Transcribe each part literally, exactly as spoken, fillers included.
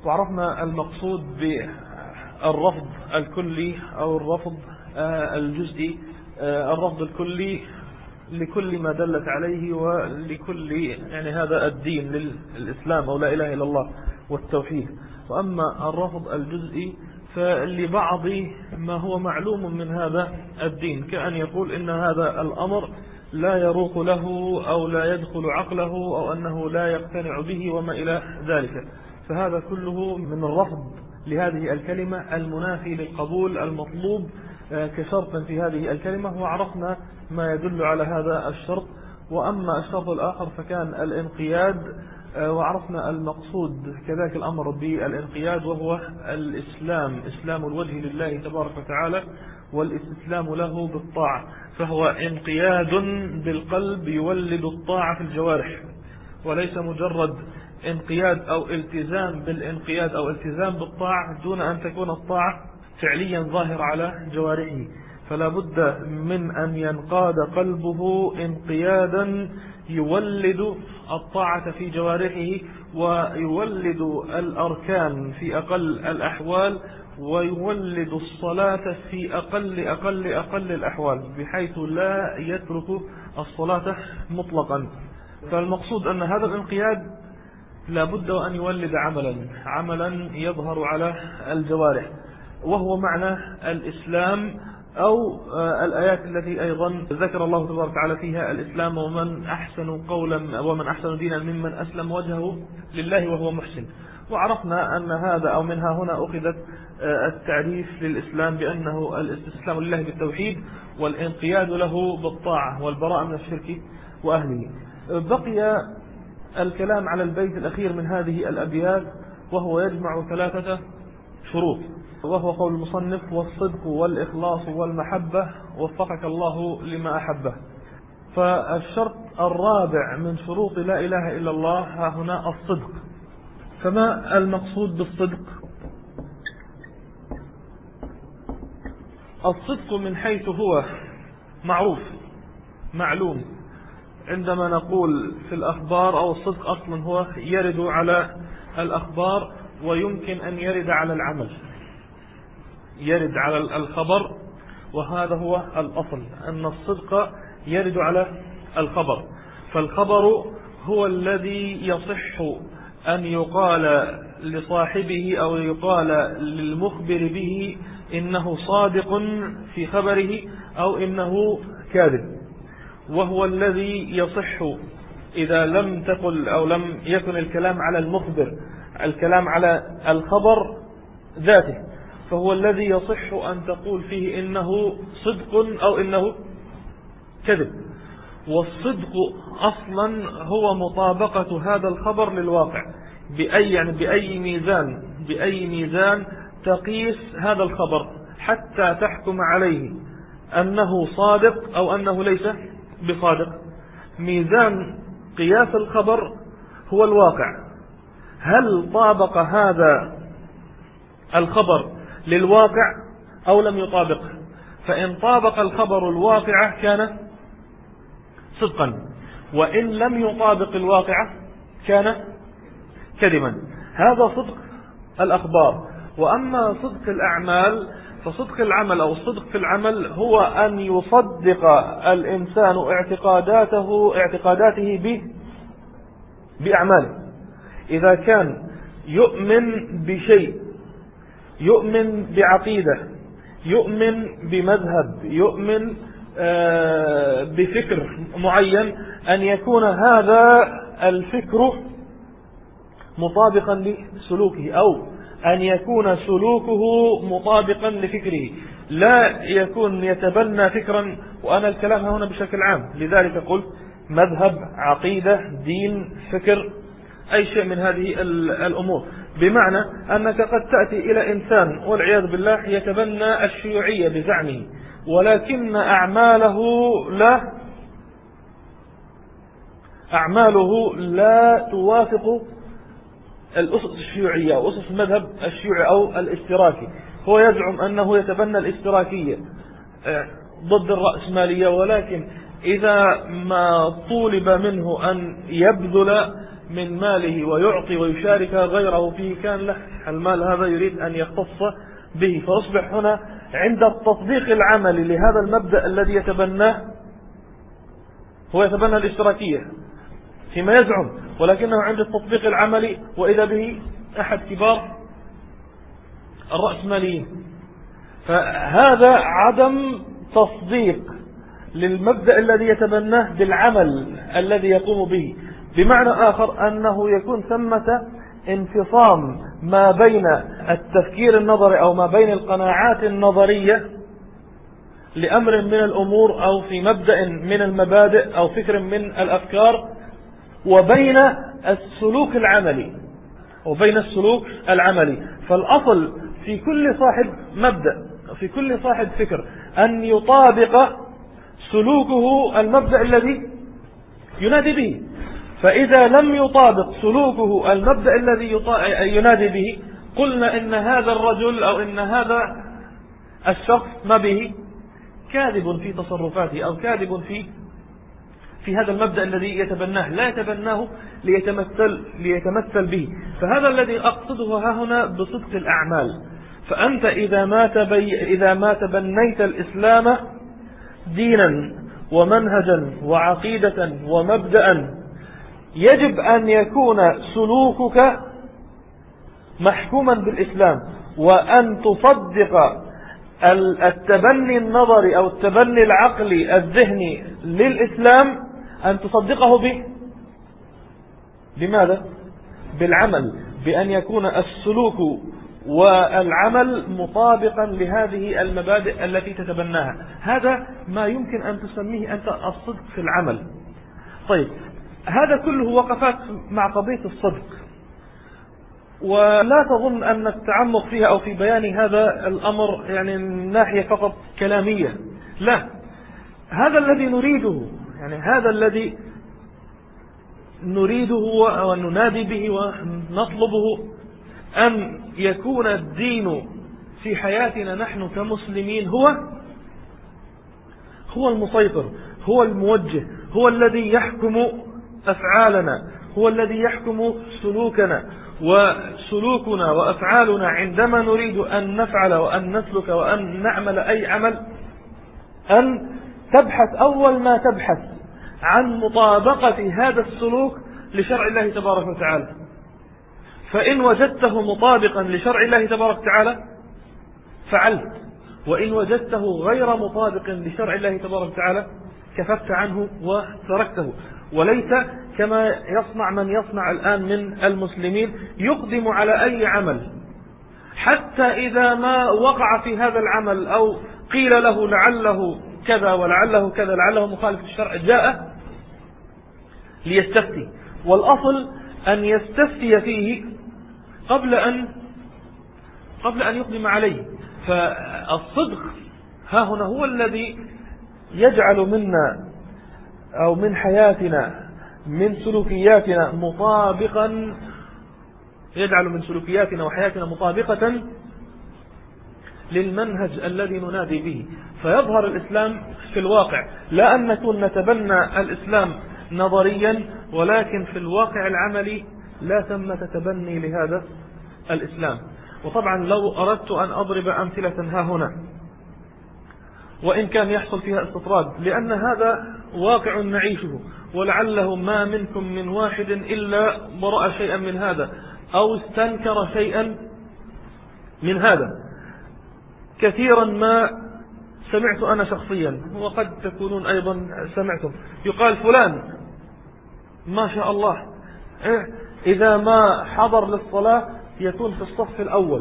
وعرفنا المقصود بالرفض الكلي أو الرفض الجزئي. الرفض الكلي لكل ما دلت عليه ولكل يعني هذا الدين للإسلام أو لا إله إلا الله والتوحيد. وأما الرفض الجزئي فلبعض ما هو معلوم من هذا الدين، كأن يقول إن هذا الأمر لا يروق له أو لا يدخل عقله أو أنه لا يقتنع به وما إلى ذلك. فهذا كله من الرفض لهذه الكلمة المنافي للقبول المطلوب كشرط في هذه الكلمة، وعرفنا ما يدل على هذا الشرط. وأما الشرط الآخر فكان الانقياد، وعرفنا المقصود كذلك الأمر بالانقياد وهو الإسلام، إسلام الوجه لله تبارك وتعالى والاستسلام له بالطاعة، فهو انقياد بالقلب يولد الطاعة في الجوارح، وليس مجرد انقياد أو التزام بالانقياد أو التزام بالطاعة دون أن تكون الطاعة فعليا ظاهر على جوارحه. فلا بد من أن ينقاد قلبه انقيادا يولد الطاعة في جوارحه ويولد الأركان في أقل الأحوال ويولد الصلاة في أقل أقل أقل الأحوال، بحيث لا يترك الصلاة مطلقا. فالمقصود أن هذا الانقياد لا بد أن يولد عملا عملا يظهر على الجوارح، وهو معنى الإسلام أو الآيات التي أيضا ذكر الله تبارك وتعالى فيها الإسلام ومن أحسن قولا ومن أحسن دينا ممن أسلم وجهه لله وهو محسن. وعرفنا أن هذا أو منها هنا أخذت التعريف للإسلام بأنه الاستسلام لله بالتوحيد والانقياد له بالطاعة والبراءة من الشرك وأهله. بقي الكلام على البيت الأخير من هذه الأبيات، وهو يجمع ثلاثة شروط، وهو قول المصنف: والصدق والإخلاص والمحبة وفقك الله لما أحبه. فالشرط الرابع من شروط لا إله إلا الله ها هنا الصدق. فما المقصود بالصدق؟ الصدق من حيث هو معروف معلوم، عندما نقول في الأخبار أو الصدق أصلا هو يرد على الأخبار ويمكن أن يرد على العمل، يرد على الخبر، وهذا هو الأصل أن الصدق يرد على الخبر. فالخبر هو الذي يصح أن يقال لصاحبه أو يقال للمخبر به إنه صادق في خبره أو إنه كاذب، وهو الذي يصح إذا لم تقل أو لم يكن الكلام على المخبر، الكلام على الخبر ذاته، فهو الذي يصح أن تقول فيه إنه صدق أو إنه كذب. والصدق أصلا هو مطابقة هذا الخبر للواقع، بأي يعني بأي ميزان بأي ميزان تقيس هذا الخبر حتى تحكم عليه أنه صادق أو أنه ليس بصادق. ميزان قياس الخبر هو الواقع، هل طابق هذا الخبر للواقع أو لم يطابقه؟ فإن طابق الخبر الواقع كان صدقا، وإن لم يطابق الواقع كان كذبا. هذا صدق الأخبار. وأما صدق الأعمال فصدق العمل أو الصدق في العمل هو أن يصدق الإنسان اعتقاداته اعتقاداته به بأعماله. إذا كان يؤمن بشيء، يؤمن بعقيدة، يؤمن بمذهب، يؤمن بفكر معين، أن يكون هذا الفكر مطابقا لسلوكه أو أن يكون سلوكه مطابقا لفكره، لا يكون يتبنى فكرا. وأنا الكلام هنا بشكل عام، لذلك قلت مذهب، عقيدة، دين، فكر، أي شيء من هذه الأمور. بمعنى أنك قد تأتي إلى إنسان والعياذ بالله يتبنى الشيوعية بزعمه، ولكن أعماله لا أعماله لا توافق الأسس الشيوعية أو أسس المذهب الشيوعي أو الاشتراكي. هو يزعم أنه يتبنى الاشتراكية ضد الرأسمالية، ولكن إذا ما طولب منه أن يبذل من ماله ويعطي ويشارك غيره فيه كان له المال هذا يريد أن يختص به، فأصبح هنا عند التطبيق العملي لهذا المبدأ الذي يتبناه هو يتبنى الاشتراكية فيما يزعم، ولكنه عند التطبيق العملي وإذا به أحد كبار الرأسماليين. فهذا عدم تصديق للمبدأ الذي يتبناه بالعمل الذي يقوم به، بمعنى آخر أنه يكون ثمة انفصام ما بين التفكير النظري أو ما بين القناعات النظرية لأمر من الأمور أو في مبدأ من المبادئ أو فكر من الأفكار وبين السلوك العملي وبين السلوك العملي. فالأصل في كل صاحب مبدأ في كل صاحب فكر أن يطابق سلوكه المبدأ الذي ينادي به، فإذا لم يطابق سلوكه المبدأ الذي ينادي به قلنا إن هذا الرجل أو إن هذا الشخص ما به كاذب في تصرفاته أو كاذب في في هذا المبدأ الذي يتبناه، لا يتبناه ليتمثل ليتمثل به. فهذا الذي أقصده ها هنا بصدق الأعمال. فأنت إذا ما تبي إذا ما تبنيت الإسلام دينا ومنهجا وعقيدة ومبدأ يجب أن يكون سلوكك محكوما بالإسلام، وأن تصدق التبني النظري أو التبني العقلي الذهني للإسلام أن تصدقه به بماذا؟ بالعمل، بأن يكون السلوك والعمل مطابقا لهذه المبادئ التي تتبناها. هذا ما يمكن أن تسميه أنت الصدق في العمل. طيب، هذا كله وقفات مع قضية الصدق، ولا تظن أن التعمق فيها أو في بيان هذا الأمر يعني ناحية فقط كلامية، لا، هذا الذي نريده، يعني هذا الذي نريده وننادي به ونطلبه أن يكون الدين في حياتنا نحن كمسلمين هو هو المسيطر، هو الموجه، هو الذي يحكم أفعالنا، هو الذي يحكم سلوكنا، وسلوكنا وأفعالنا عندما نريد أن نفعل وأن نسلك وأن نعمل أي عمل أن تبحث أول ما تبحث عن مطابقة هذا السلوك لشرع الله تبارك وتعالى. فإن وجدته مطابقا لشرع الله تبارك وتعالى فعلت، وإن وجدته غير مطابق لشرع الله تبارك وتعالى كففت عنه وتركته. وليس كما يصنع من يصنع الآن من المسلمين، يقدم على أي عمل حتى إذا ما وقع في هذا العمل أو قيل له لعله كذا ولعله كذا لعله مخالف الشرع جاء ليستفتي، والأصل أن يستفتي فيه قبل أن قبل أن يقدم عليه. فالصدق ها هنا هو الذي يجعل منا أو من حياتنا من سلوكياتنا مطابقا يجعل من سلوكياتنا وحياتنا مطابقة للمنهج الذي ننادي به، فيظهر الإسلام في الواقع، لا أن نكون نتبنى الإسلام نظريا ولكن في الواقع العملي لا ثمة تبني لهذا الإسلام. وطبعا لو أردت أن أضرب أمثلة ها هنا وإن كان يحصل فيها استطراد، لأن هذا واقع نعيشه، ولعله ما منكم من واحد إلا برأ شيئا من هذا أو استنكر شيئا من هذا. كثيرا ما سمعت أنا شخصيا وقد تكونون أيضا سمعتم يقال فلان ما شاء الله إذا ما حضر للصلاة يكون في الصف الأول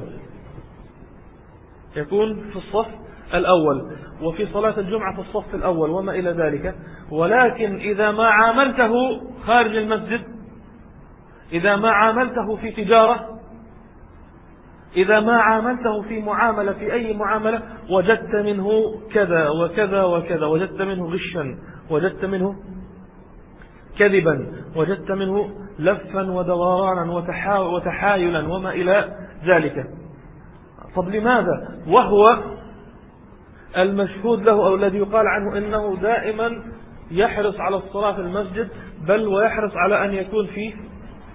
يكون في الصف الأول وفي صلاة الجمعة في الصف الأول وما إلى ذلك، ولكن إذا ما عاملته خارج المسجد، إذا ما عاملته في تجارة، إذا ما عاملته في معاملة في أي معاملة وجدت منه كذا وكذا وكذا، وجدت منه غشا، وجدت منه كذبا، وجدت منه لفا ودورانا وتحايلا وما إلى ذلك. طب لماذا؟ وهو المشهود له أو الذي يقال عنه إنه دائما يحرص على الصلاة في المسجد، بل ويحرص على أن يكون في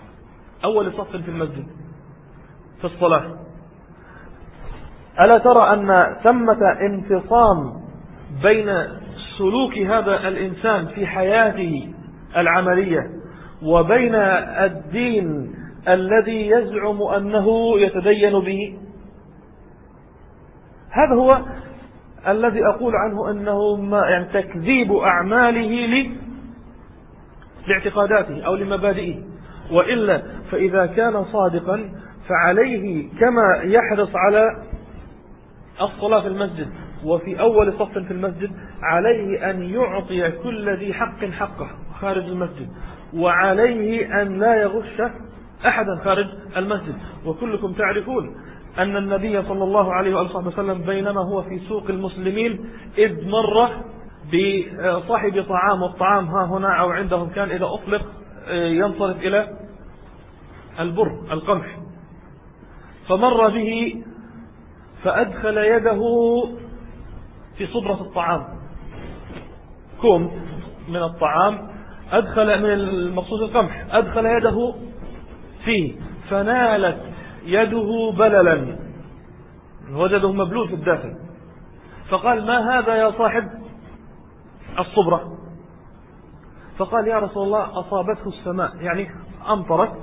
أول صف في المسجد في الصلاة، ألا ترى أن ثمة انفصام بين سلوك هذا الإنسان في حياته العملية وبين الدين الذي يزعم أنه يتدين به؟ هذا هو الذي أقول عنه أنه ما يعني تكذيب أعماله لاعتقاداته أو لمبادئه. وإلا فإذا كان صادقا فعليه كما يحرص على الصلاة في المسجد وفي أول صف في المسجد، عليه أن يعطي كل ذي حق حقه خارج المسجد، وعليه أن لا يغش أحدا خارج المسجد. وكلكم تعرفون أن النبي صلى الله عليه وآله وسلم بينما هو في سوق المسلمين إذ مر بصاحب طعام، والطعام ها هنا أو عندهم كان إذا أطلق ينصرف إلى البر القمح، فمر به فأدخل يده في صبرة الطعام، كوم من الطعام أدخل من المقصود القمح، أدخل يده فيه فنالت يده بللا، وجده مبلول في الداخل، فقال: ما هذا يا صاحب الصبرة؟ فقال: يا رسول الله أصابته السماء، يعني أمطرت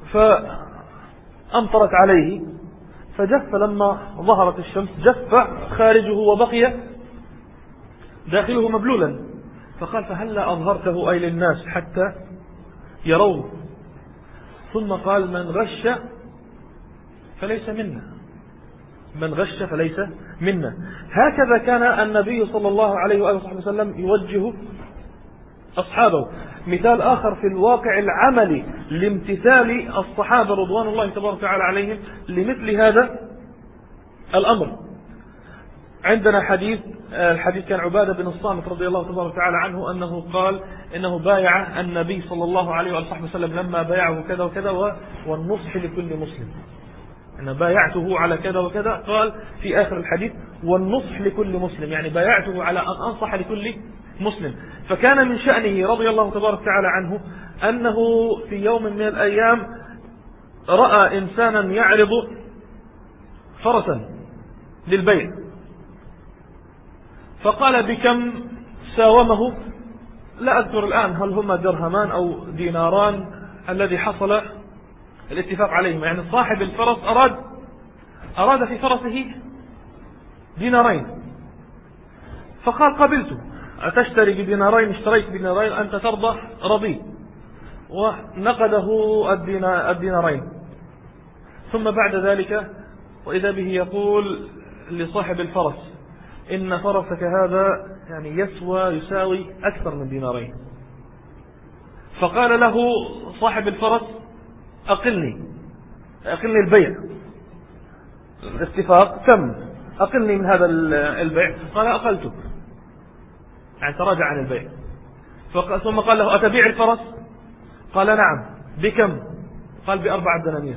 فأمطرت عليه فجف، لما ظهرت الشمس جف خارجه وبقي داخله مبلولا. فقال: فهلا أظهرته أي للناس حتى يرون؟ ثم قال: من غش فليس منا، من غش فليس منا. هكذا كان النبي صلى الله عليه وآله وسلم يوجه أصحابه. مثال آخر في الواقع العملي لامتثال الصحابة رضوان الله تبارك وتعالى عليهم لمثل هذا الأمر، عندنا حديث، الحديث كان عبادة بن الصامت رضي الله تبارك وتعالى عنه أنه قال إنه بايع النبي صلى الله عليه وآله وسلم لما بايعه كذا وكذا والنصح لكل مسلم، أنا بايعته على كذا وكذا، قال في آخر الحديث والنصح لكل مسلم، يعني بايعته على أن أنصح لكل مسلم. فكان من شأنه رضي الله تبارك وتعالى عنه أنه في يوم من الأيام رأى إنسانا يعرض فرسا للبيع، فقال: بكم ساومه؟ لا أذكر الآن هل هما درهمان أو ديناران الذي حصل الاتفاق عليهم، يعني صاحب الفرس أراد أراد في فرسه دينارين، فقال: قبلته، أتشتري بدينارين؟ اشتريت بدينارين، أنت ترضى؟ رضي، ونقده الدينارين. ثم بعد ذلك وإذا به يقول لصاحب الفرس: إن فرسك هذا يعني يسوى يساوي أكثر من دينارين. فقال له صاحب الفرس: أقلني أقلني البيع، الاتفاق تم، أقلني من هذا البيع. قال: أقلتك، يعني تراجع عن البيع. ثم قال له: أتبيع الفرس؟ قال: نعم. بكم؟ قال: بأربعة دنانير.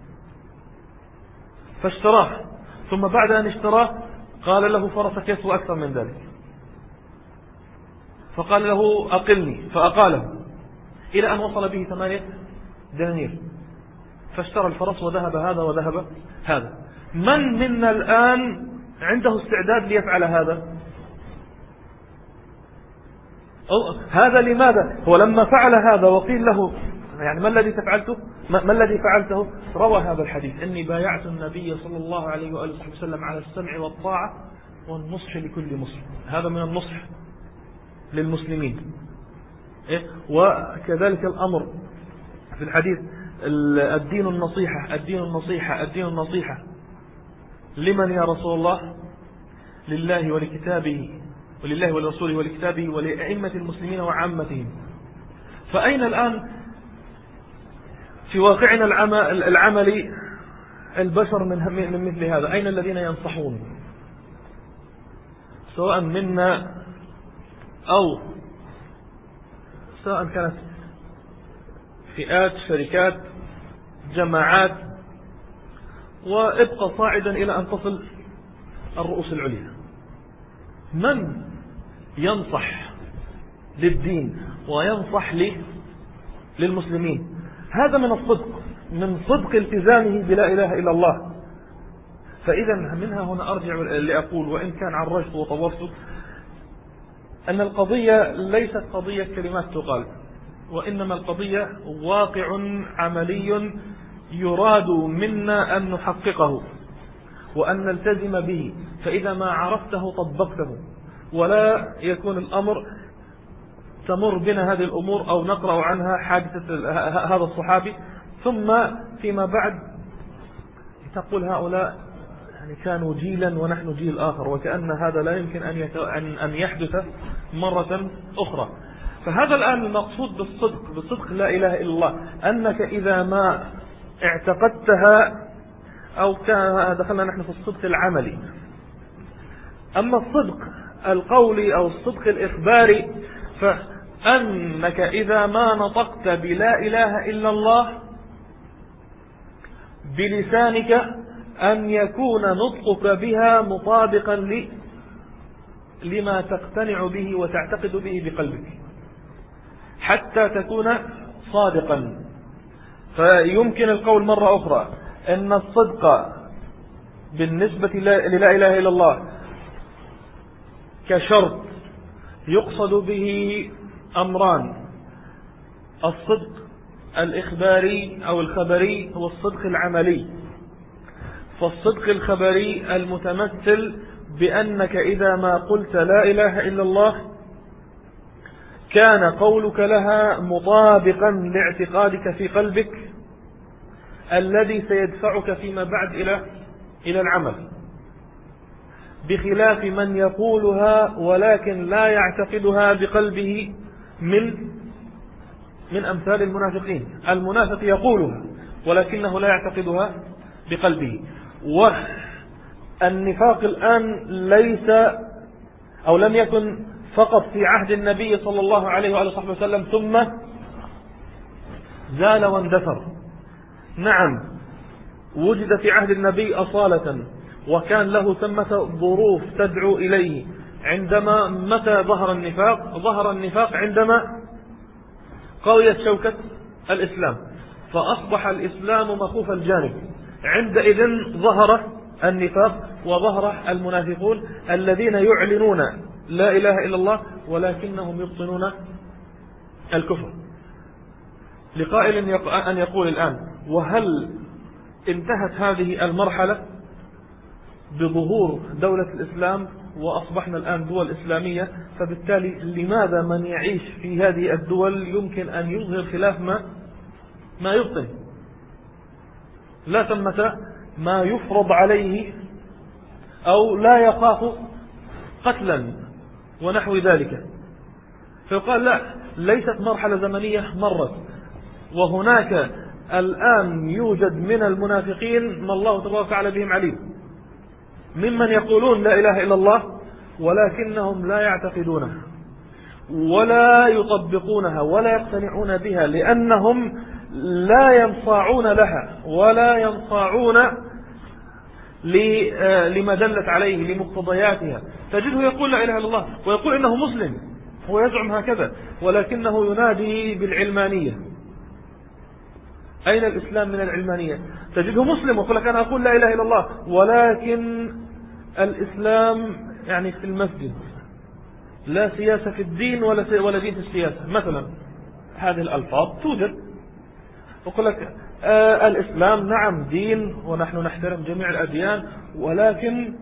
فاشتراه، ثم بعد أن اشتراه قال له: فرسك يسوى أكثر من ذلك. فقال له: أقلني، فأقاله إلى أن وصل به ثمانية دنانير، فاشترى الفرس وذهب هذا وذهب هذا. من منا الآن عنده استعداد ليفعل هذا؟ هذا لماذا؟ هو لما فعل هذا وقيل له يعني ما الذي تفعلته؟ ما الذي فعلته؟ روى هذا الحديث: إني بايعت النبي صلى الله عليه وآله وسلم على السمع والطاعة والنصح لكل مسلم. هذا من النصح للمسلمين. وكذلك الأمر في الحديث: الدين النصيحة، الدين النصيحة، الدين النصيحة. لمن يا رسول الله؟ لله ولكتابه، ولله ولرسوله ولكتابه ولأئمة المسلمين وعامتهم. فأين الآن في واقعنا العملي البشر من مثل هذا؟ أين الذين ينصحون سواء منا أو سواء كانت فئات، شركات، جماعات، وابقى صاعدا إلى أن تصل الرؤوس العليا؟ من ينصح للدين وينصح للمسلمين؟ هذا من الصدق من صدق التزامه بلا إله إلا الله. فإذا منها هنا أرجع لأقول وإن كان عرجت وطورت أن القضية ليست قضية كلمات تقال، وإنما القضية واقع عملي يراد منا أن نحققه وأن نلتزم به. فإذا ما عرفته طبقته، ولا يكون الأمر تمر بنا هذه الأمور أو نقرأ عنها حادثة هذا الصحابي ثم فيما بعد تقول هؤلاء يعني كانوا جيلا ونحن جيل آخر، وكأن هذا لا يمكن أن يحدث مرة أخرى. فهذا الآن المقصود بالصدق، بالصدق لا إله إلا الله، أنك إذا ما اعتقدتها أو كان دخلنا نحن في الصدق العملي. أما الصدق القولي أو الصدق الإخباري فأنك إذا ما نطقت بلا إله إلا الله بلسانك أن يكون نطقك بها مطابقا ل... لما تقتنع به وتعتقد به بقلبك حتى تكون صادقا. فيمكن القول مرة أخرى أن الصدق بالنسبة للا إله إلا الله كشرط يقصد به أمران: الصدق الإخباري أو الخبري هو الصدق العملي. فالصدق الخبري المتمثل بأنك إذا ما قلت لا إله إلا الله كان قولك لها مطابقا لاعتقادك في قلبك الذي سيدفعك فيما بعد إلى إلى العمل، بخلاف من يقولها ولكن لا يعتقدها بقلبه من من أمثال المنافقين. المنافق يقولها ولكنه لا يعتقدها بقلبه. والنفاق الآن ليس أو لم يكن فقط في عهد النبي صلى الله عليه وآله وصحبه وسلم ثم زال واندثر. نعم وجد في عهد النبي أصالة، وكان له ثمة ظروف تدعو إليه. عندما متى ظهر النفاق؟ ظهر النفاق عندما قويت شوكة الإسلام فأصبح الإسلام مخوف الجانب. عندئذ ظهر النفاق وظهر المنافقون الذين يعلنون لا إله إلا الله ولكنهم يبطنون الكفر. لقائل أن يقول الآن: وهل انتهت هذه المرحلة بظهور دولة الإسلام وأصبحنا الآن دول إسلامية؟ فبالتالي لماذا من يعيش في هذه الدول يمكن أن يظهر خلاف ما ما يبطن؟ لا ثمة ما يفرض عليه أو لا يخاف قتلا ونحو ذلك. فيقال لا، ليست مرحلة زمنية مرت، وهناك الآن يوجد من المنافقين ما الله تبارك وتعالى بهم عليم، ممن يقولون لا إله إلا الله ولكنهم لا يعتقدونها ولا يطبقونها ولا يقتنعون بها، لأنهم لا ينصاعون لها ولا ينصاعون لما دلت عليه لمقتضياتها. تجده يقول لا إله إلا الله ويقول إنه مسلم، هو يزعم هكذا ولكنه ينادي بالعلمانية. أين الإسلام من العلمانية؟ تجده مسلم ويقول لك أنا أقول لا إله إلا الله ولكن الإسلام يعني في المسجد، لا سياسة في الدين ولا ولا دين في السياسة مثلا. هذه الألفاظ توجد. يقول لك آه الإسلام نعم دين ونحن نحترم جميع الأديان، ولكن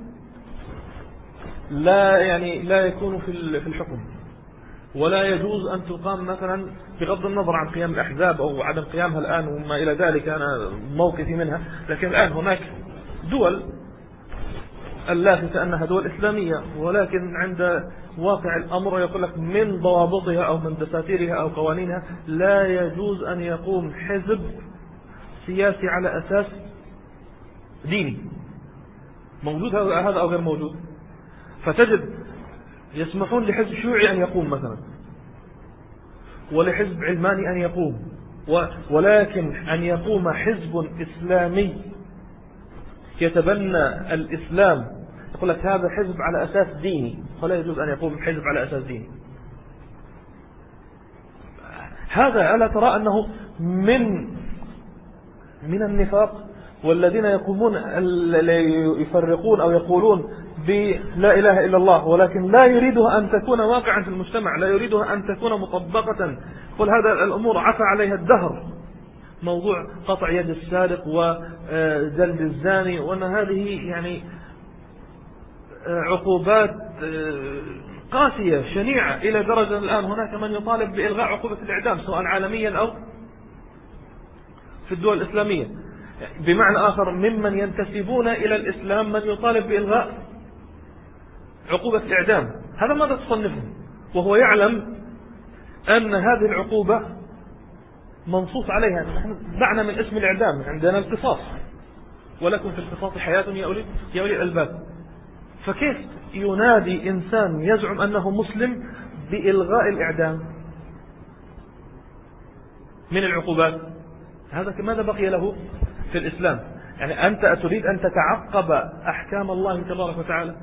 لا يعني لا يكون في في الحكم، ولا يجوز أن تقام مثلا بغض النظر عن قيام الأحزاب أو عدم قيامها الآن وما إلى ذلك، أنا موقفي منها. لكن الآن هناك دول اللافتة أنها دول إسلامية، ولكن عند واقع الأمر يقول لك من ضوابطها أو من دساتيرها أو قوانينها لا يجوز أن يقوم حزب سياسي على أساس ديني. موجود هذا أو غير موجود؟ فتجد يسمحون لحزب شيوعي أن يقوم مثلا، ولحزب علماني أن يقوم، ولكن أن يقوم حزب إسلامي يتبنى الإسلام يقول لك هذا حزب على أساس ديني، فلا يجوز أن يقوم حزب على أساس ديني. هذا ألا ترى أنه من من النفاق، والذين يقومون يفرقون أو يقولون بلا إله إلا الله ولكن لا يريدها أن تكون واقعا في المجتمع، لا يريدها أن تكون مطبقة. قل هذا الأمور عفى عليها الدهر، موضوع قطع يد السارق وجلد الزاني، وأن هذه يعني عقوبات قاسية شنيعة إلى درجة الآن هناك من يطالب بإلغاء عقوبة الإعدام سواء عالميا أو في الدول الإسلامية. بمعنى آخر ممن ينتسبون إلى الإسلام من يطالب بإلغاء عقوبة الإعدام. هذا ماذا تصنفه وهو يعلم أن هذه العقوبة منصوص عليها؟ نحن دعنا من اسم الإعدام، عندنا القصاص، ولكم في القصاص حياة يا أولي يا أولي الألباب. فكيف ينادي إنسان يزعم أنه مسلم بإلغاء الإعدام من العقوبات؟ هذا ماذا بقي له في الإسلام؟ يعني أنت تريد أن تتعقب أحكام الله تبارك وتعالى؟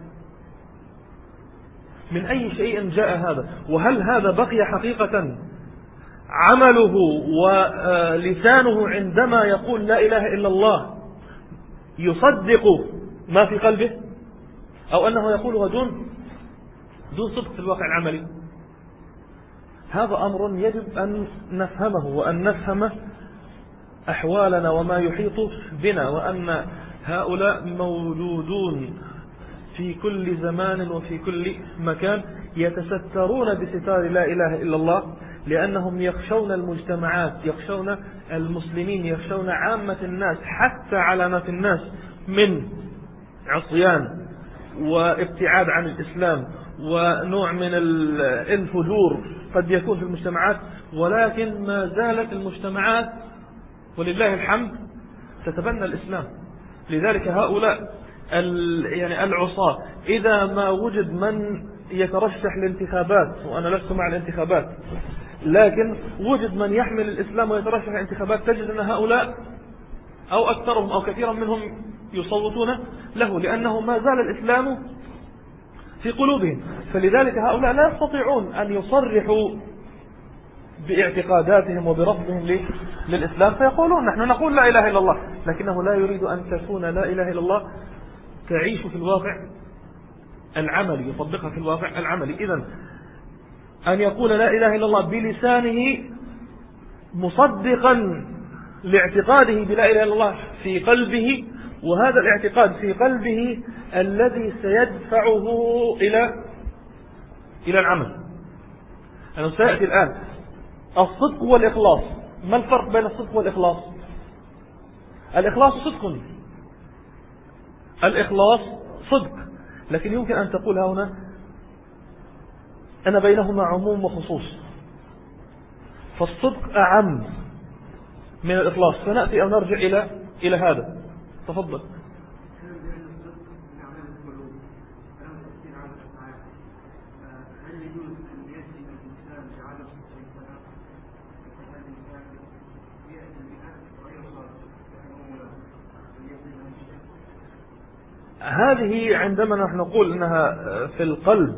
من أي شيء جاء هذا؟ وهل هذا بقي حقيقة عمله ولسانه عندما يقول لا إله إلا الله يصدق ما في قلبه، أو أنه يقولها دون دون صدق في الواقع العملي؟ هذا أمر يجب أن نفهمه وأن نفهم أحوالنا وما يحيط بنا، وأن هؤلاء موجودون في كل زمان وفي كل مكان يتسترون بستار لا إله إلا الله، لأنهم يخشون المجتمعات، يخشون المسلمين، يخشون عامة الناس، حتى علامات الناس من عصيان وابتعاد عن الإسلام ونوع من الفجور قد يكون في المجتمعات، ولكن ما زالت المجتمعات ولله الحمد تتبنى الإسلام. لذلك هؤلاء يعني العصاة إذا ما وجد من يترشح للانتخابات، وأنا لست مع الانتخابات، لكن وجد من يحمل الإسلام ويترشح للانتخابات، تجد أن هؤلاء أو أكثرهم أو كثيرا منهم يصوتون له، لأنه ما زال الإسلام في قلوبهم. فلذلك هؤلاء لا يستطيعون أن يصرحوا باعتقاداتهم وبرفضهم للإسلام، فيقولون نحن نقول لا إله إلا الله، لكنه لا يريد أن تكون لا إله إلا الله تعيش في الواقع العملي، يطبقها في الواقع العملي. إذن أن يقول لا إله إلا الله بلسانه مصدقا لاعتقاده بلا إله إلا الله في قلبه، وهذا الاعتقاد في قلبه الذي سيدفعه إلى إلى العمل. أنا سيأتي الآن الصدق والإخلاص. ما الفرق بين الصدق والإخلاص؟ الإخلاص صدق، الإخلاص صدق، لكن يمكن أن تقول هنا أنا بينهما عموم وخصوص، فالصدق أعم من الإخلاص. سنأتي أو نرجع إلى إلى هذا. تفضل. هذه عندما نحن نقول أنها في القلب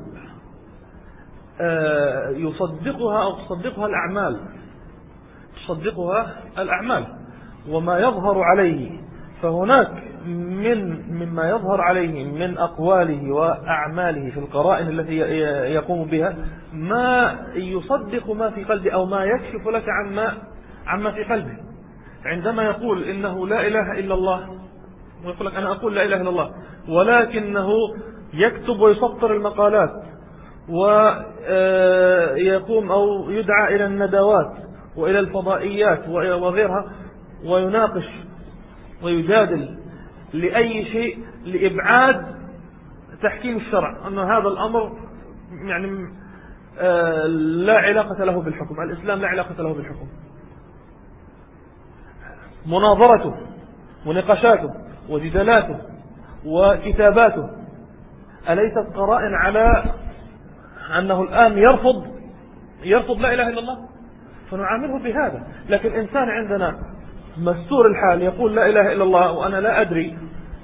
يصدقها أو تصدقها الأعمال، تصدقها الأعمال وما يظهر عليه. فهناك من مما يظهر عليه من أقواله وأعماله في القرائن التي يقوم بها ما يصدق ما في قلبه أو ما يكشف لك عما عما في قلبه. عندما يقول إنه لا إله إلا الله ويقول لك أنا أقول لا إله إلا الله، ولكنه يكتب ويسطر المقالات ويقوم أو يدعى إلى الندوات وإلى الفضائيات وغيرها ويناقش ويجادل لأي شيء لإبعاد تحكيم الشرع، أن هذا الأمر يعني لا علاقة له بالحكم، الإسلام لا علاقة له بالحكم. مناظرته ونقاشاته وجدالاته وكتاباته أليست قرائن على أنه الآن يرفض يرفض لا إله إلا الله؟ فنعامله بهذا. لكن إنسان عندنا مستور الحال يقول لا إله إلا الله وأنا لا أدري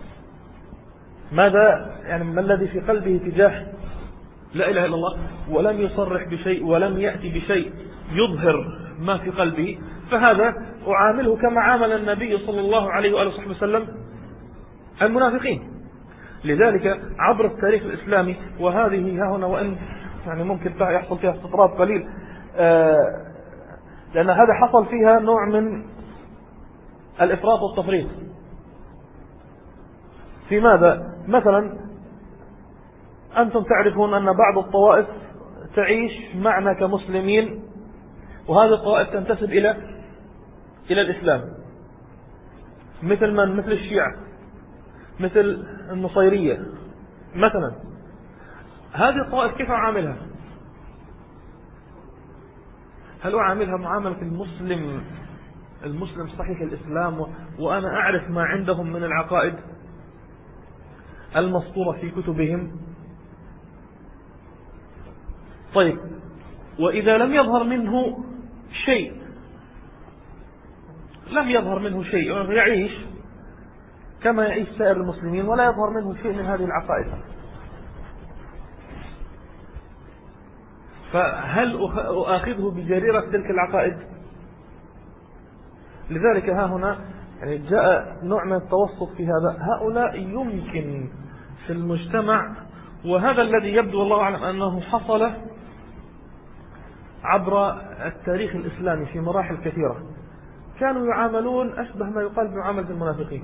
ماذا يعني ما الذي في قلبه تجاه لا إله إلا الله، ولم يصرح بشيء ولم يأتي بشيء يظهر ما في قلبه، فهذا أعامله كما عامل النبي صلى الله عليه وآله وصحبه وسلم المنافقين. لذلك عبر التاريخ الإسلامي، وهذه ها هنا وإن يعني ممكن يحصل فيها استطراد قليل، آه لأن هذا حصل فيها نوع من الإفراط والتفريط. في ماذا؟ مثلا أنتم تعرفون أن بعض الطوائف تعيش معنا كمسلمين، وهذه الطوائف تنتسب إلى إلى الإسلام، مثل من؟ مثل الشيعة، مثل النصيرية مثلا. هذه الطوائف كيف أعاملها؟ هل أعاملها معاملة المسلم المسلم صحيح الإسلام وأنا أعرف ما عندهم من العقائد المسطورة في كتبهم؟ طيب، وإذا لم يظهر منه شيء، لم يظهر منه شيء، يعيش كما يعيش سائر المسلمين ولا يظهر منه شيء من هذه العقائد، فهل أخذه بجريرة تلك العقائد؟ لذلك ها هنا يعني جاء نوع من التوسط في هذا. هؤلاء يمكن في المجتمع، وهذا الذي يبدو والله أعلم أنه حصل عبر التاريخ الإسلامي في مراحل كثيرة، كانوا يعاملون أشبه ما يقال بمعاملة المنافقين.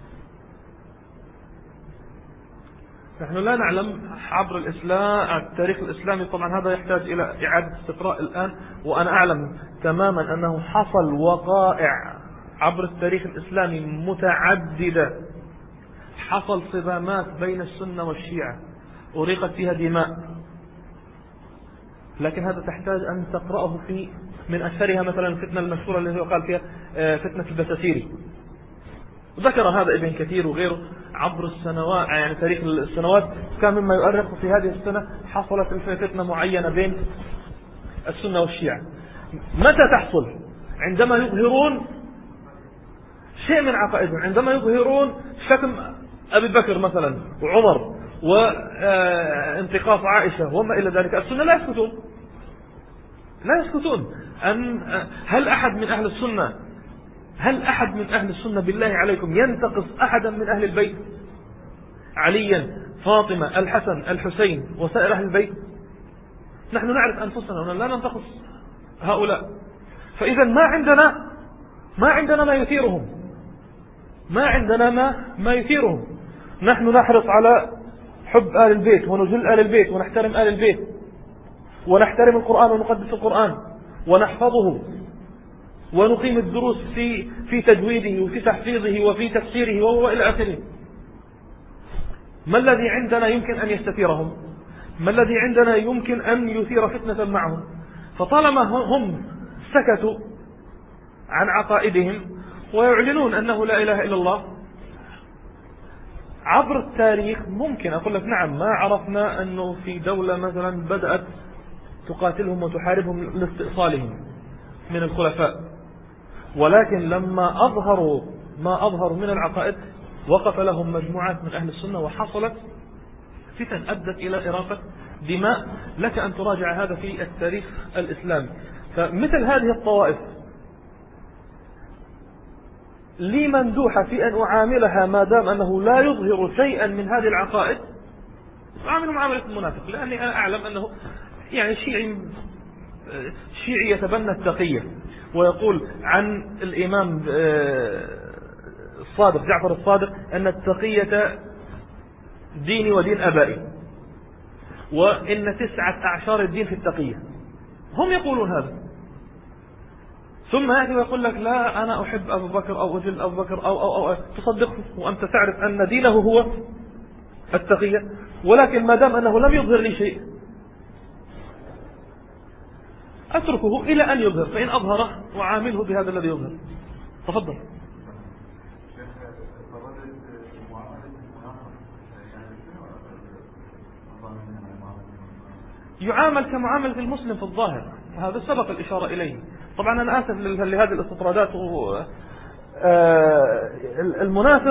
نحن لا نعلم عبر الإسلام التاريخ الإسلامي، طبعا هذا يحتاج إلى إعادة استقراء الآن، وأنا أعلم تماما أنه حصل وقائع عبر التاريخ الإسلامي متعددة، حصل صدامات بين السنة والشيعة، أريقت فيها دماء، لكن هذا تحتاج أن تقرأه في من أشهرها مثلا الفتنة المشهورة التي يقال فيها فتنة البساتيري، ذكر هذا ابن كثير وغيره عبر السنوات، يعني تاريخ السنوات كان مما يؤرخ في هذه السنة حصلت فتنة معينة بين السنة والشيعة. متى تحصل؟ عندما يظهرون شيء من عقائدهم، عندما يظهرون شتم أبي بكر مثلا وعمر وانتقاص عائشة وما إلى ذلك، السنة لا يسكتون لا يسكتون أن هل أحد من أهل السنة هل أحد من أهل السنة بالله عليكم ينتقص أحدا من أهل البيت؟ عليا، فاطمة، الحسن، الحسين وسائر أهل البيت؟ نحن نعرف أنفسنا لا ننتقص هؤلاء، فإذا ما عندنا ما عندنا ما يثيرهم ما عندنا ما ما يثيرهم نحن نحرص على حب آل البيت ونجل آل البيت ونحترم آل البيت ونحترم القرآن ونقدس القرآن ونحفظه ونقيم الدروس في في تجويده وفي تحفيظه وفي تفسيره وإلى آخره. ما الذي عندنا يمكن أن يستثيرهم؟ ما الذي عندنا يمكن أن يثير فتنة معهم؟ فطالما هم سكتوا عن عقائدهم ويعلنون أنه لا إله إلا الله عبر التاريخ، ممكن أقول لك نعم، ما عرفنا أنه في دولة مثلا بدأت تقاتلهم وتحاربهم لاستئصالهم من الخلفاء، ولكن لما أظهروا ما أظهروا من العقائد وقف لهم مجموعات من أهل السنة وحصلت فتن أدت إلى إراقة دماء. لك أن تراجع هذا في التاريخ الإسلامي. فمثل هذه الطوائف لي مندوحة في أن أعاملها ما دام أنه لا يظهر شيئا من هذه العقائد، أعامل معاملة المنافق، لأني أنا أعلم أنه يعني شيعي شيعي يتبنى التقية ويقول عن الإمام الصادق جعفر الصادق أن التقية ديني ودين أبائي، وإن تسعة أعشار الدين في التقية. هم يقولون هذا، ثم يأتي ويقول لك لا أنا أحب أبو بكر أو أجل أبو بكر أو, أو, أو تصدقه وأنت تعرف أن دينه هو التقية، ولكن ما دام أنه لم يظهر لي شيء أتركه إلى أن يظهر، فإن أظهره وعامله بهذا الذي يظهر. تفضل. يعامل كمعاملة المسلم في الظاهر، هذا سبق الإشارة إليه. طبعا أنا آسف لهذه الاستطرادات. المنافق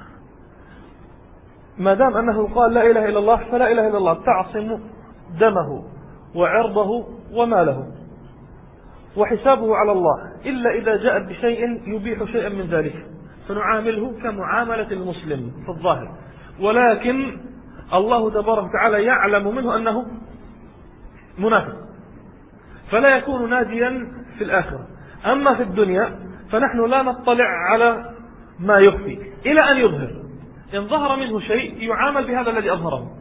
ما دام أنه قال لا إله إلا الله فلا إله إلا الله تعصم دمه وعرضه وماله، وحسابه على الله، إلا إذا جاء بشيء يبيح شيئا من ذلك فنعامله كمعاملة المسلم في الظاهر، ولكن الله تبارك وتعالى يعلم منه أنه منافق فلا يكون ناجيا في الآخرة. أما في الدنيا فنحن لا نطلع على ما يخفي إلى أن يظهر، إن ظهر منه شيء يعامل بهذا الذي أظهره.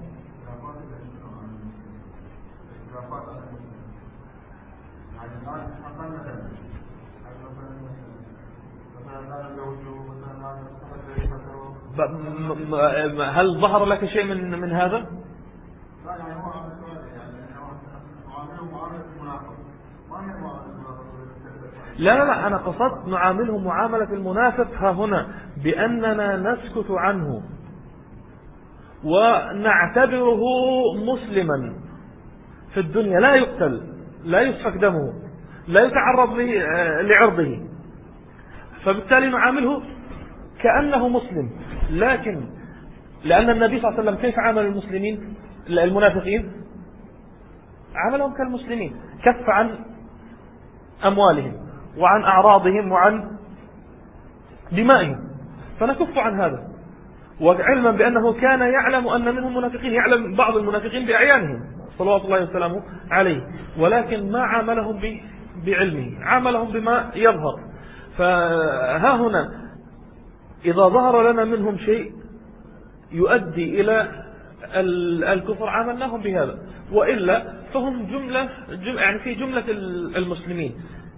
هل ظهر لك شيء من من هذا؟ لا لا لا، أنا قصدت نعامله معاملة المنافق ها هنا بأننا نسكت عنه ونعتبره مسلما في الدنيا، لا يقتل، لا يسفك دمه، لا يتعرض لعرضه، فبالتالي نعامله كأنه مسلم. لكن لأن النبي صلى الله عليه وسلم كيف عامل المسلمين المنافقين؟ عاملهم كالمسلمين، كف عن أموالهم وعن أعراضهم وعن دمائهم، فنكف عن هذا، وعلما بأنه كان يعلم أن منهم منافقين، يعلم بعض المنافقين بأعيانهم صلوات الله وسلامه عليه، ولكن ما عاملهم بعلمه، عاملهم بما يظهر. فها هنا إذا ظهر لنا منهم شيء يؤدي إلى الكفر عاملناهم بهذا، وإلا فهم جملة, جملة يعني في جملة المسلمين.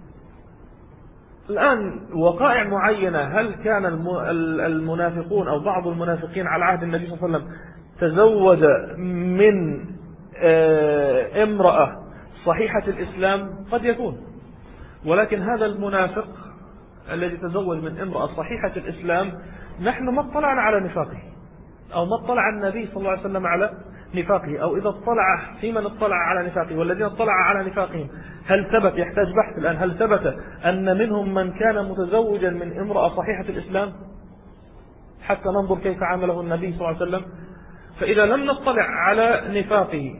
الآن وقائع معينة، هل كان المنافقون أو بعض المنافقين على عهد النبي صلى الله عليه وسلم تزوج من امرأة صحيحة الإسلام؟ قد يكون، ولكن هذا المنافق الذي تزوج من امرأة صحيحة الإسلام نحن ما اطلعنا على نفاقه، أو ما اطلع النبي صلى الله عليه وسلم على نفاقه، أو إذا اطلع في من اطلع على نفاقه والذين اطلع على نفاقهم هل ثبت؟ يحتاج بحث الآن، هل ثبت أن منهم من كان متزوجا من امرأة صحيحة الإسلام حتى ننظر كيف عامله النبي صلى الله عليه وسلم؟ فإذا لم نطلع على نفاقه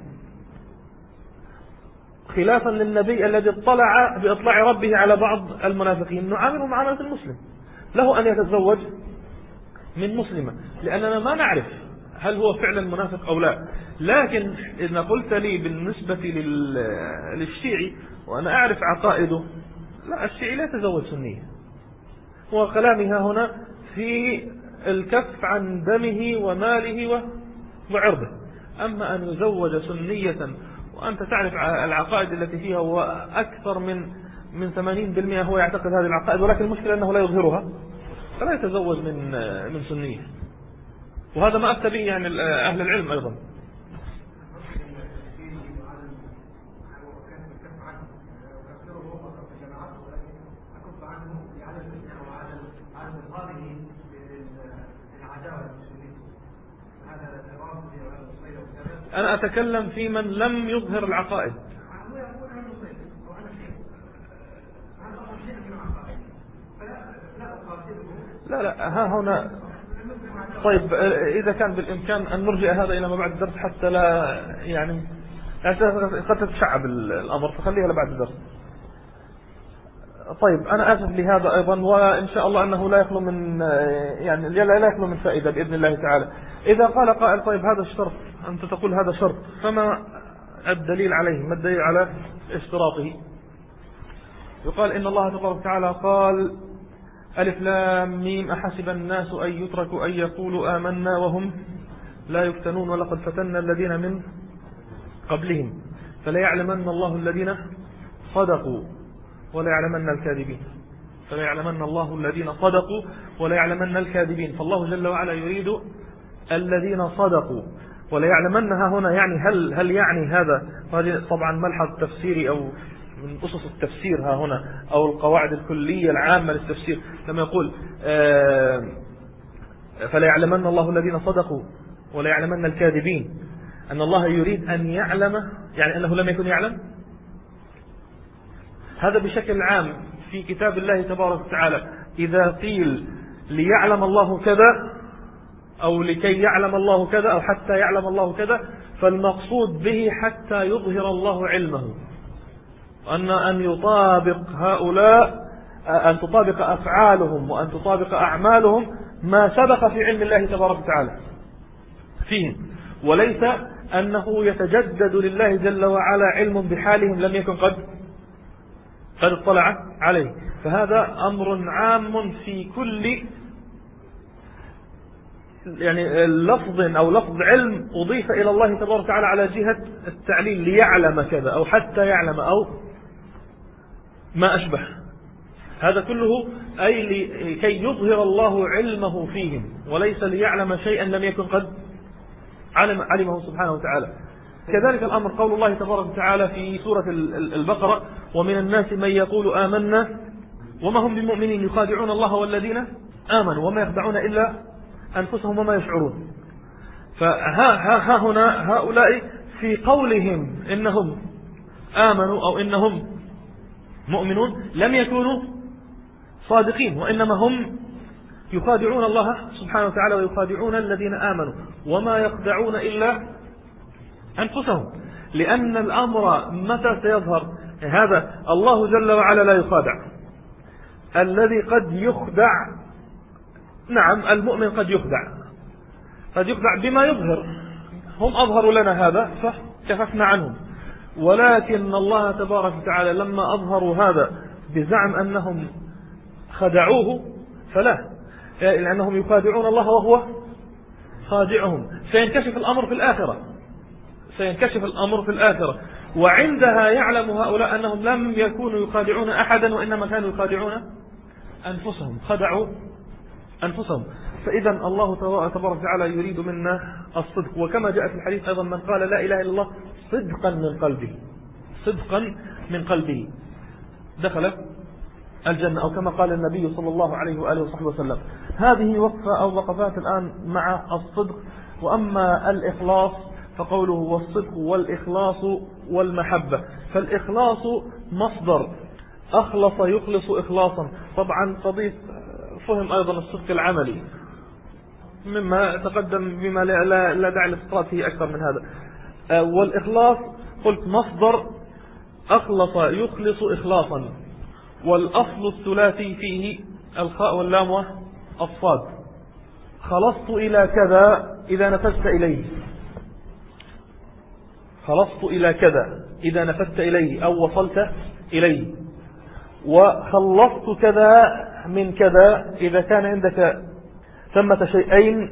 خلافا للنبي الذي اطلع بإطلاع ربه على بعض المنافقين نعامله معاملة المسلم، له أن يتزوج من مسلمة، لأننا ما نعرف هل هو فعلا منافق أو لا. لكن إذا قلت لي بالنسبة للشيعي وأنا أعرف عقائده، لا، الشيعي لا يتزوج سنية، وكلامها هنا في الكف عن دمه وماله وعرضه. أما أن يزوج سنية وأنت تعرف العقائد التي فيها، هو أكثر من من ثمانين بالمئة هو يعتقد هذه العقائد، ولكن المشكلة أنه لا يظهرها، فلا يتزوج من من سنية، وهذا ما أفتى به يعني أهل العلم أيضا. أنا أتكلم في من لم يظهر العقائد. لا لا، ها هنا طيب، إذا كان بالإمكان أن نرجع هذا إلى ما بعد الدرس حتى لا يعني قد تتشعب الأمر، فخليها لبعد الدرس. طيب، أنا آسف لهذا أيضا، وإن شاء الله أنه لا يخلو من يعني لا يخلو من فائدة بإذن الله تعالى. إذا قال قائل طيب هذا الشرط، أنت تقول هذا شرط، فما الدليل عليه؟ ما الدليل على اشتراطه؟ يقال إن الله تبارك وتعالى قال ألف لام ميم أحسب الناس أن يتركوا أن يقولوا آمنا وهم لا يفتنون ولقد فتنا الذين من قبلهم فلا يعلمن الله الذين صدقوا ولا يعلمن الكاذبين فلا يعلمن الله الذين صدقوا ولا يعلمن الكاذبين. فالله جل وعلا يريد الذين صدقوا ولا يعلمنها هنا، يعني هل هل يعني هذا؟ هذه طبعا ملحظ تفسيري أو من أسس التفسير ها هنا، أو القواعد الكلية العامة للتفسير، لما يقول فلا يعلمن الله الذين صدقوا ولا يعلمن الكاذبين، أن الله يريد أن يعلم، يعني أنه لم يكن يعلم. هذا بشكل عام في كتاب الله تبارك وتعالى، إذا قيل ليعلم الله كذا أو لكي يعلم الله كذا أو حتى يعلم الله كذا، فالمقصود به حتى يظهر الله علمه، أن أن يطابق هؤلاء، أن تطابق أفعالهم وأن تطابق أعمالهم ما سبق في علم الله تبارك وتعالى فيهم، وليس أنه يتجدد لله جل وعلا علم بحالهم لم يكن قد قد اطلع عليه. فهذا أمر عام في كل يعني لفظ أو لفظ علم أضيف إلى الله تبارك وتعالى على جهة التعليل، ليعلم كذا أو حتى يعلم أو ما أشبه. هذا كله أي لكي يظهر الله علمه فيهم، وليس ليعلم شيئا لم يكن قد علم علمه سبحانه وتعالى. كذلك الأمر قول الله تبارك وتعالى في سورة البقرة: ومن الناس من يقول آمنا وما هم بمؤمنين يخادعون الله والذين آمنوا وما يخدعون إلا أنفسهم وما يشعرون. فها ها هنا هؤلاء في قولهم إنهم آمنوا أو إنهم مؤمنون لم يكونوا صادقين، وإنما هم يخادعون الله سبحانه وتعالى ويخادعون الذين آمنوا وما يخدعون إلا أنفسهم، لأن الأمر متى سيظهر هذا الله جل وعلا لا يخادع. الذي قد يخدع، نعم المؤمن قد يخدع، قد يخدع بما يظهر، هم أظهروا لنا هذا فكففنا عنهم، ولكن الله تبارك وتعالى لما أظهروا هذا بزعم أنهم خدعوه فلا، لأنهم يخادعون الله وهو خادعهم. سينكشف الأمر في الآخرة، سينكشف الأمر في الآخرة، وعندها يعلم هؤلاء أنهم لم يكونوا يخادعون أحدا وإنما كانوا يخادعون أنفسهم، خدعوا أنفسهم. فإذا الله تبارك وتعالى يريد منا الصدق، وكما جاء في الحديث أيضا: من قال لا إله إلا الله صدقا من قلبه، صدقا من قلبه دخل الجنة، أو كما قال النبي صلى الله عليه وآله وصحبه وسلم. هذه وقفة أو وقفات الآن مع الصدق. وأما الإخلاص فقوله والصدق والإخلاص والمحبة، فالإخلاص مصدر أخلص يخلص إخلاصا. طبعا قضية فهم أيضا الصدق العملي مما تقدم بما لا, لا داعي للاستطراد فيه أكثر من هذا. والإخلاص قلت مصدر أخلص يخلص إخلاصا، والأصل الثلاثي فيه الخاء واللام والصاد. خلصت إلى كذا إذا نفذت إليه، خلصت إلى كذا إذا نفذت إليه أو وصلت إليه، وخلصت كذا من كذا إذا كان عندك ثمة شيئين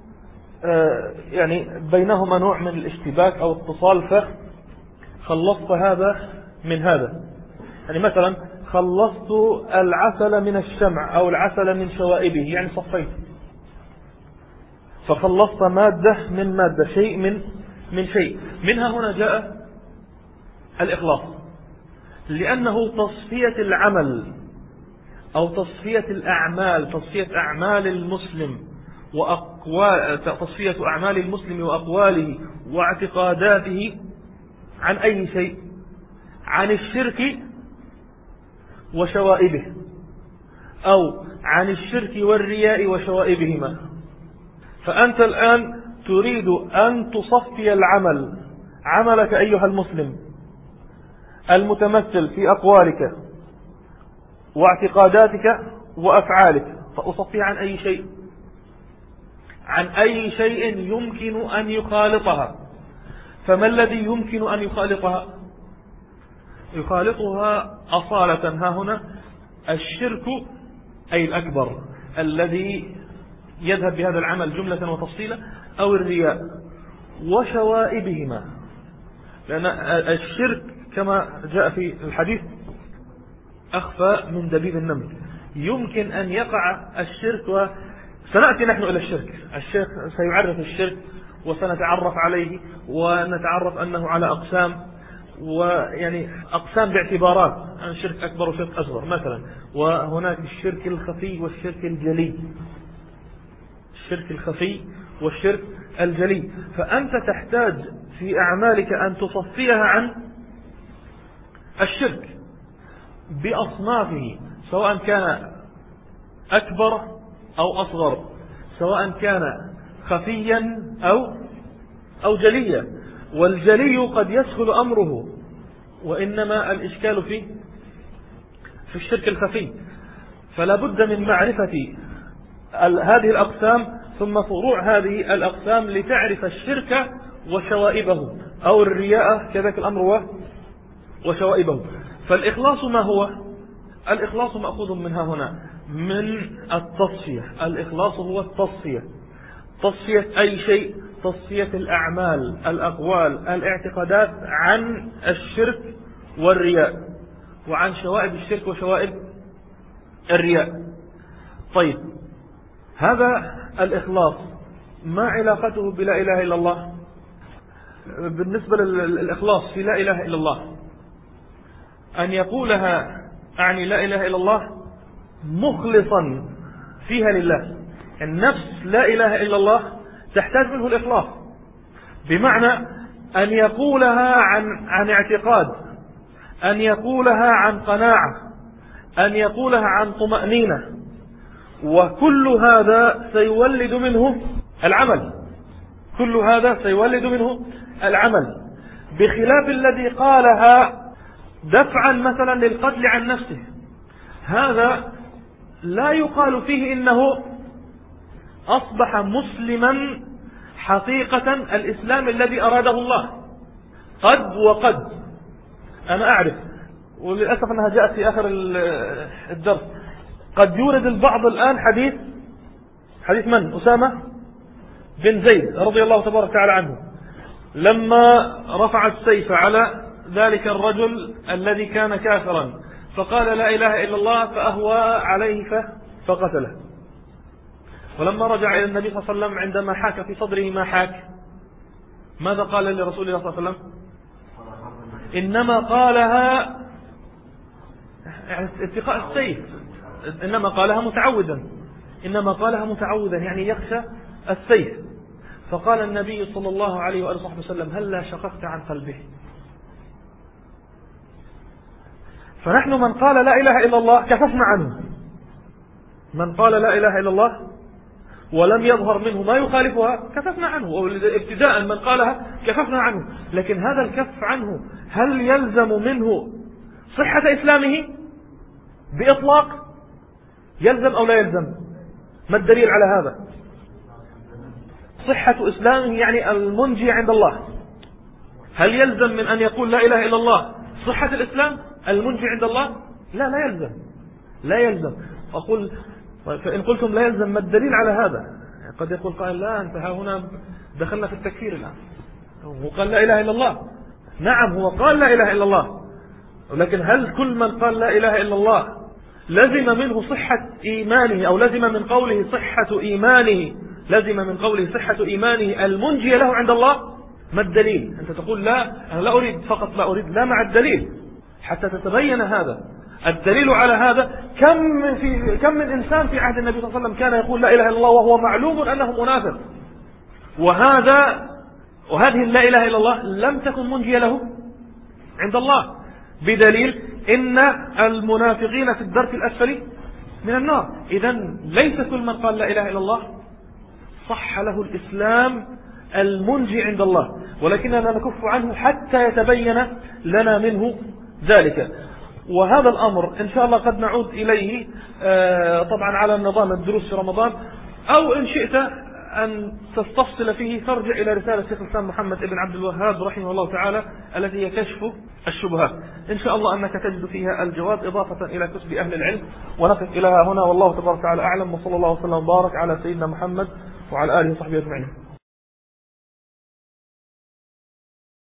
يعني بينهما نوع من الاشتباك أو اتصال، فخلصت هذا من هذا. يعني مثلا خلصت العسل من الشمع أو العسل من شوائبه، يعني صفيت، فخلصت مادة من مادة، شيء من من شيء. منها هنا جاء الإخلاص، لأنه تصفية العمل أو تصفية الأعمال، تصفية أعمال المسلم وأقوال تصفية أعمال المسلم وأقواله واعتقاداته عن أي شيء؟ عن الشرك وشوائبه، أو عن الشرك والرياء وشوائبهما. فأنت الآن تريد أن تصفي العمل، عملك أيها المسلم المتمثل في أقوالك واعتقاداتك وأفعالك، فأصفيها عن أي شيء؟ عن أي شيء يمكن أن يخالطها. فما الذي يمكن أن يخالطها؟ يخالطها أصالة ها هنا الشرك أي الأكبر الذي يذهب بهذا العمل جملة وتفصيلا، أو الرياء وشوائبهما. لأن الشرك كما جاء في الحديث أخفى من دبيب النمل. يمكن أن يقع الشرك، وسنأتي نحن إلى الشرك، الشيخ سيعرف الشرك وسنتعرف عليه ونتعرف أنه على أقسام، ويعني أقسام باعتبارات، عن شرك أكبر وشرك أصغر مثلا، وهناك الشرك الخفي والشرك الجلي، الشرك الخفي والشرك الجلي. فأنت تحتاج في أعمالك أن تصفيها عن الشرك بأصنافه، سواء كان أكبر أو أصغر، سواء كان خفيا أو أو جليا. والجلي قد يسهل أمره وإنما الإشكال في في الشرك الخفي. فلا بد من معرفة هذه الأقسام ثم فروع هذه الأقسام لتعرف الشرك وشوائبه، أو الرياء كذلك الأمر وشوائبه. فالإخلاص ما هو؟ الإخلاص مأخوذ منها هنا من التصفية. الإخلاص هو التصفية، تصفية أي شيء، تصفية الأعمال، الأقوال، الاعتقادات عن الشرك والرياء، وعن شوائب الشرك وشوائب الرياء. طيب، هذا الإخلاص ما علاقته بلا إله إلا الله؟ بالنسبة للإخلاص في لا إله إلا الله، أن يقولها أعني لا إله إلا الله مخلصا فيها لله. النفس لا إله إلا الله تحتاج منه الإخلاص، بمعنى أن يقولها عن عن اعتقاد، أن يقولها عن قناعة، أن يقولها عن طمأنينة، وكل هذا سيولد منه العمل، كل هذا سيولد منه العمل، بخلاف الذي قالها دفعا مثلا للقتل عن نفسه. هذا لا يقال فيه إنه أصبح مسلما حقيقة الإسلام الذي أراده الله. قد وقد أنا أعرف، وللأسف أنها جاءت في آخر الدرس، قد يورد البعض الآن حديث حديث من؟ أسامة بن زيد رضي الله تبارك وتعالى عنه، لما رفع السيف على ذلك الرجل الذي كان كافرا فقال لا إله إلا الله فأهوى عليه فقتله. ولما رجع إلى النبي صلى الله عليه وسلم عندما حاك في صدره ما حاك، ماذا قال لرسول الله صلى الله عليه وسلم؟ إنما قالها اتقاء السيف، إنما قالها متعودا، إنما قالها متعودا يعني يخشى السيف. فقال النبي صلى الله عليه وآله وسلم هل لا شققت عن قلبه؟ فنحن من قال لا إله إلا الله كففنا عنه، من قال لا إله إلا الله ولم يظهر منه ما يخالفها كففنا عنه، ابتداء من قالها كففنا عنه. لكن هذا الكف عنه هل يلزم منه صحة إسلامه بإطلاق؟ يلزم أو لا يلزم؟ ما الدليل على هذا؟ صحة إسلامه يعني المنجي عند الله. هل يلزم من أن يقول لا إله إلا الله صحة الإسلام المنجي عند الله؟ لا، لا يلزم، لا يلزم. أقول فإن قلتم لا يلزم ما الدليل على هذا؟ قد يقول قائل لا أنت ها هنا دخلنا في التكفير الآن، هو قال لا إله إلا الله. نعم هو قال لا إله إلا الله، ولكن هل كل من قال لا إله إلا الله لزم منه صحة إيمانه، أو لزم من قوله صحة إيمانه، لزم من قوله صحة إيمانه المنجي له عند الله؟ ما الدليل؟ أنت تقول لا أنا لا أريد، فقط لا أريد، لا مع الدليل حتى تتبين هذا. الدليل على هذا كم من, في كم من إنسان في عهد النبي صلى الله عليه وسلم كان يقول لا إله إلا الله وهو معلوم أنه منافق، وهذا وهذه لا إله إلا الله لم تكن منجية له عند الله، بدليل إن المنافقين في الدرك الأسفل من النار. إذن ليس كل من قال لا إله إلا الله صح له الإسلام المنجي عند الله، ولكننا نكف عنه حتى يتبين لنا منه ذلك. وهذا الأمر إن شاء الله قد نعود إليه طبعا على النظام الدروس في رمضان، أو إن شئت أن تستفصل فيه فارجع إلى رسالة شيخ الإسلام محمد بن عبد الوهاب رحمه الله تعالى التي هي كشف الشبهات، إن شاء الله أنك تجد فيها الجواب إضافة إلى كتب أهل العلم. ونقف إلى هنا والله تبارك وتعالى أعلم، وصلى الله وسلم وبارك على سيدنا محمد وعلى آله وصحبه أجمعين.